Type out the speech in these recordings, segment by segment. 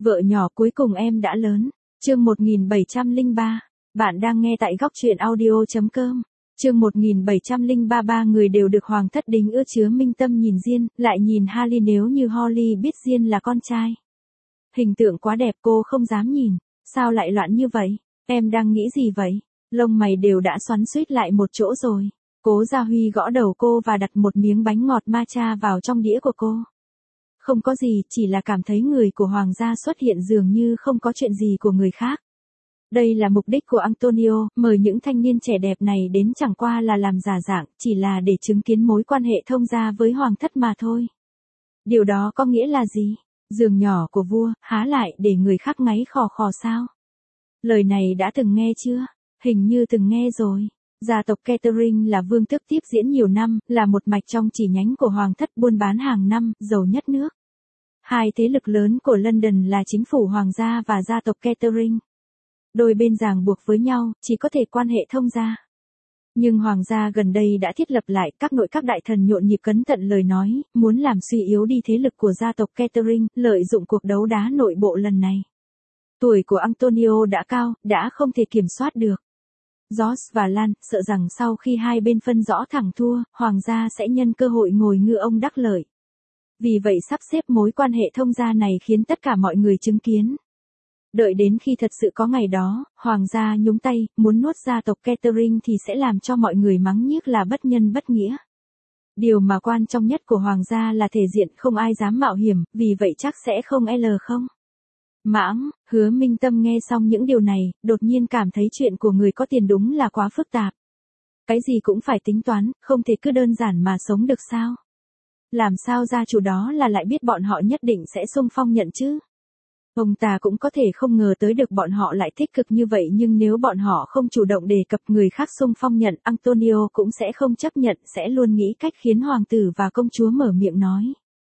Vợ nhỏ cuối cùng em đã lớn. Chương 1703. Bạn đang nghe tại góc truyện audio.com. Chương 1703. Ba người đều được Hoàng thất đính ưa chứa minh tâm nhìn Diên, lại nhìn Harry nếu như Holly biết Diên là con trai. Hình tượng quá đẹp cô không dám nhìn. Sao lại loạn như vậy? Em đang nghĩ gì vậy? Lông mày đều đã xoắn xuýt lại một chỗ rồi. Cố Gia Huy gõ đầu cô và đặt một miếng bánh ngọt matcha vào trong đĩa của cô. Không có gì, chỉ là cảm thấy người của Hoàng gia xuất hiện dường như không có chuyện gì của người khác. Đây là mục đích của Antonio, mời những thanh niên trẻ đẹp này đến chẳng qua là làm giả dạng, chỉ là để chứng kiến mối quan hệ thông gia với Hoàng thất mà thôi. Điều đó có nghĩa là gì? Giường nhỏ của vua, há lại để người khác ngáy khò khò sao? Lời này đã từng nghe chưa? Hình như từng nghe rồi. Gia tộc Catering là vương tước tiếp diễn nhiều năm, là một mạch trong chỉ nhánh của Hoàng thất buôn bán hàng năm, giàu nhất nước. Hai thế lực lớn của London là chính phủ Hoàng gia và gia tộc Catering. Đôi bên ràng buộc với nhau, chỉ có thể quan hệ thông gia. Nhưng Hoàng gia gần đây đã thiết lập lại, các nội các đại thần nhộn nhịp cấn tận lời nói, muốn làm suy yếu đi thế lực của gia tộc Catering, lợi dụng cuộc đấu đá nội bộ lần này. Tuổi của Antonio đã cao, đã không thể kiểm soát được. George và Lan sợ rằng sau khi hai bên phân rõ thắng thua, Hoàng gia sẽ nhân cơ hội ngồi ngư ông đắc lợi. Vì vậy sắp xếp mối quan hệ thông gia này khiến tất cả mọi người chứng kiến. Đợi đến khi thật sự có ngày đó, Hoàng gia nhúng tay, muốn nuốt gia tộc Catering thì sẽ làm cho mọi người mắng nhiếc là bất nhân bất nghĩa. Điều mà quan trọng nhất của Hoàng gia là thể diện, không ai dám mạo hiểm, vì vậy chắc sẽ không không. Mãng, Hứa Minh Tâm nghe xong những điều này, đột nhiên cảm thấy chuyện của người có tiền đúng là quá phức tạp. Cái gì cũng phải tính toán, không thể cứ đơn giản mà sống được sao? Làm sao gia chủ đó là lại biết bọn họ nhất định sẽ xung phong nhận chứ? Ông ta cũng có thể không ngờ tới được bọn họ lại tích cực như vậy, nhưng nếu bọn họ không chủ động đề cập người khác xung phong nhận, Antonio cũng sẽ không chấp nhận, sẽ luôn nghĩ cách khiến hoàng tử và công chúa mở miệng nói.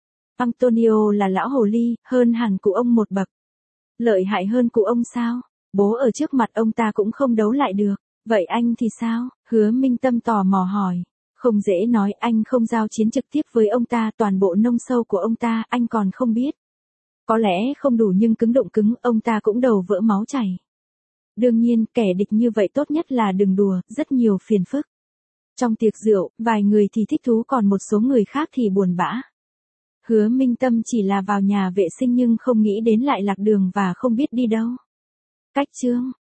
Antonio là lão hồ ly, hơn hẳn cụ ông một bậc. Lợi hại hơn cụ ông sao? Bố ở trước mặt ông ta cũng không đấu lại được. Vậy anh thì sao? Hứa Minh Tâm tò mò hỏi. Không dễ nói, anh không giao chiến trực tiếp với ông ta, toàn bộ nông sâu của ông ta anh còn không biết. Có lẽ không đủ nhưng cứng đụng cứng, ông ta cũng đầu vỡ máu chảy. Đương nhiên, kẻ địch như vậy tốt nhất là đừng đùa, rất nhiều phiền phức. Trong tiệc rượu, vài người thì thích thú còn một số người khác thì buồn bã. Hứa Minh Tâm chỉ là vào nhà vệ sinh nhưng không nghĩ đến lại lạc đường và không biết đi đâu. Cách chương,